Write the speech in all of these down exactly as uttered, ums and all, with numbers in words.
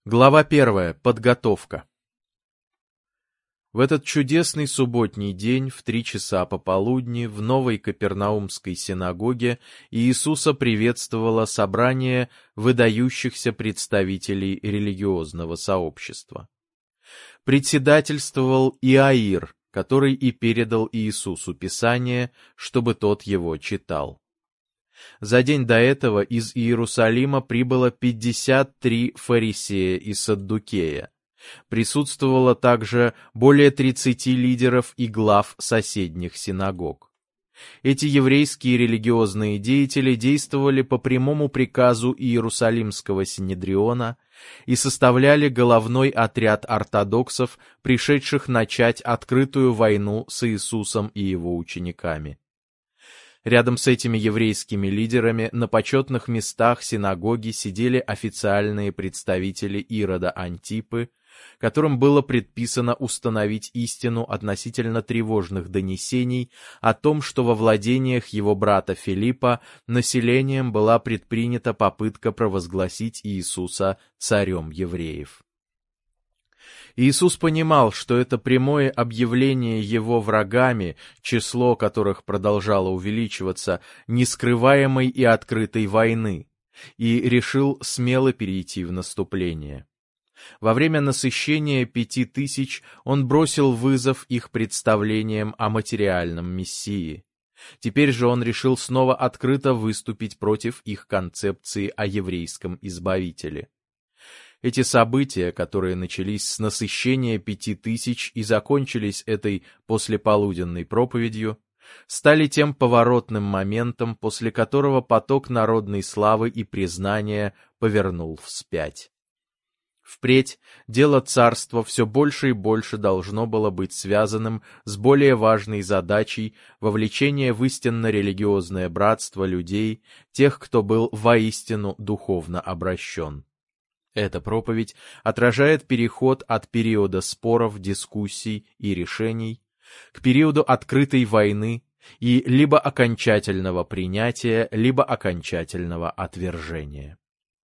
Глава первая. Подготовка. В этот чудесный субботний день в три часа пополудни в Новой Капернаумской синагоге Иисуса приветствовало собрание выдающихся представителей религиозного сообщества. Председательствовал Иаир, который и передал Иисусу Писание, чтобы тот его читал. За день до этого из Иерусалима прибыло пятьдесят три фарисея и саддукея. Присутствовало также более тридцати лидеров и глав соседних синагог. Эти еврейские религиозные деятели действовали по прямому приказу Иерусалимского синедриона и составляли головной отряд ортодоксов, пришедших начать открытую войну с Иисусом и его учениками. Рядом с этими еврейскими лидерами на почетных местах синагоги сидели официальные представители Ирода Антипы, которым было предписано установить истину относительно тревожных донесений о том, что во владениях его брата Филиппа населением была предпринята попытка провозгласить Иисуса царем евреев. Иисус понимал, что это прямое объявление его врагами, число которых продолжало увеличиваться, нескрываемой и открытой войны, и решил смело перейти в наступление. Во время насыщения пяти тысяч он бросил вызов их представлениям о материальном Мессии. Теперь же он решил снова открыто выступить против их концепции о еврейском избавителе. Эти события, которые начались с насыщения пяти тысяч и закончились этой послеполуденной проповедью, стали тем поворотным моментом, после которого поток народной славы и признания повернул вспять. Впредь дело царства все больше и больше должно было быть связанным с более важной задачей вовлечения в истинно-религиозное братство людей, тех, кто был воистину духовно обращен. Эта проповедь отражает переход от периода споров, дискуссий и решений к периоду открытой войны и либо окончательного принятия, либо окончательного отвержения.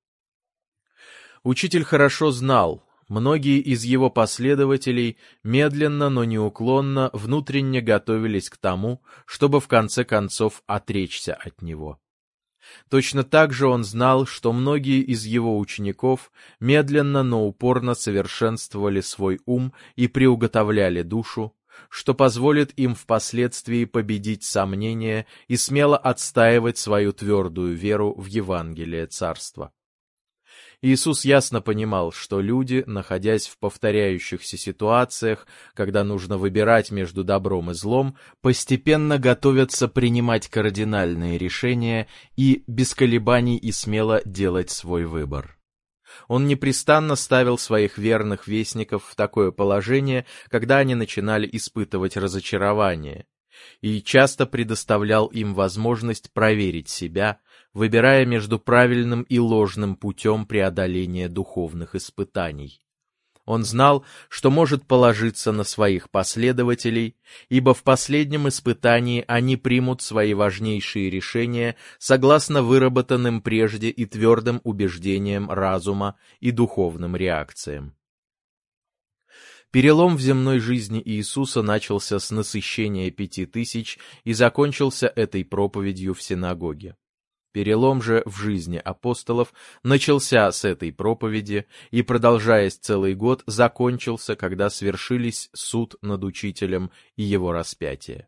Учитель хорошо знал, многие из его последователей медленно, но неуклонно внутренне готовились к тому, чтобы в конце концов отречься от него. Точно так же он знал, что многие из его учеников медленно, но упорно совершенствовали свой ум и приуготовляли душу, что позволит им впоследствии победить сомнения и смело отстаивать свою твердую веру в Евангелие Царства. Иисус ясно понимал, что люди, находясь в повторяющихся ситуациях, когда нужно выбирать между добром и злом, постепенно готовятся принимать кардинальные решения и без колебаний и смело делать свой выбор. Он непрестанно ставил своих верных вестников в такое положение, когда они начинали испытывать разочарование, и часто предоставлял им возможность проверить себя, выбирая между правильным и ложным путем преодоления духовных испытаний. Он знал, что может положиться на своих последователей, ибо в последнем испытании они примут свои важнейшие решения согласно выработанным прежде и твердым убеждениям разума и духовным реакциям. Перелом в земной жизни Иисуса начался с насыщения пяти тысяч и закончился этой проповедью в синагоге. Перелом же в жизни апостолов начался с этой проповеди и, продолжаясь целый год, закончился, когда свершились суд над учителем и его распятие.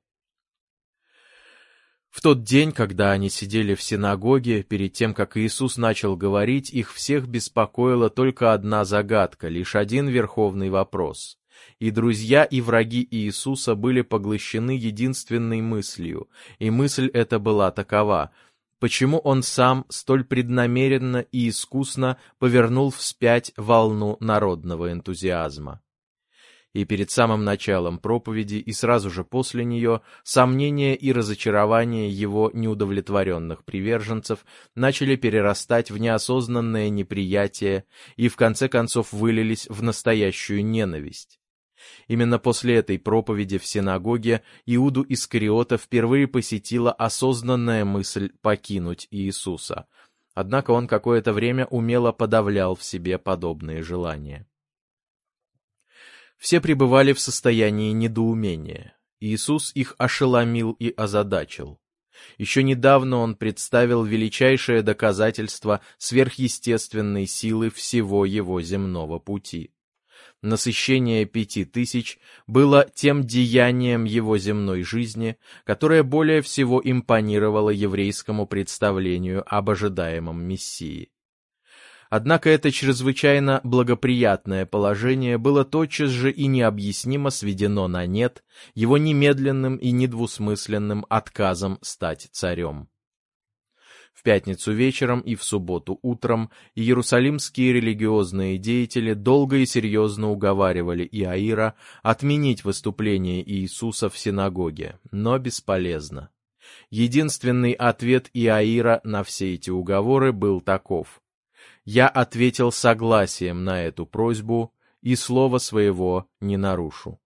В тот день, когда они сидели в синагоге, перед тем, как Иисус начал говорить, их всех беспокоила только одна загадка, лишь один верховный вопрос. И друзья, и враги Иисуса были поглощены единственной мыслью, и мысль эта была такова: почему он сам столь преднамеренно и искусно повернул вспять волну народного энтузиазма. И перед самым началом проповеди и сразу же после нее сомнения и разочарования его неудовлетворенных приверженцев начали перерастать в неосознанное неприятие и в конце концов вылились в настоящую ненависть. Именно после этой проповеди в синагоге Иуду Искариота впервые посетила осознанная мысль покинуть Иисуса. Однако он какое-то время умело подавлял в себе подобные желания. Все пребывали в состоянии недоумения. Иисус их ошеломил и озадачил. Еще недавно он представил величайшее доказательство сверхъестественной силы всего его земного пути. Насыщение пяти тысяч было тем деянием его земной жизни, которое более всего импонировало еврейскому представлению об ожидаемом Мессии. Однако это чрезвычайно благоприятное положение было тотчас же и необъяснимо сведено на нет его немедленным и недвусмысленным отказом стать царем. В пятницу вечером и в субботу утром иерусалимские религиозные деятели долго и серьезно уговаривали Иаира отменить выступление Иисуса в синагоге, но бесполезно. Единственный ответ Иаира на все эти уговоры был таков: «Я ответил согласием на эту просьбу и слова своего не нарушу».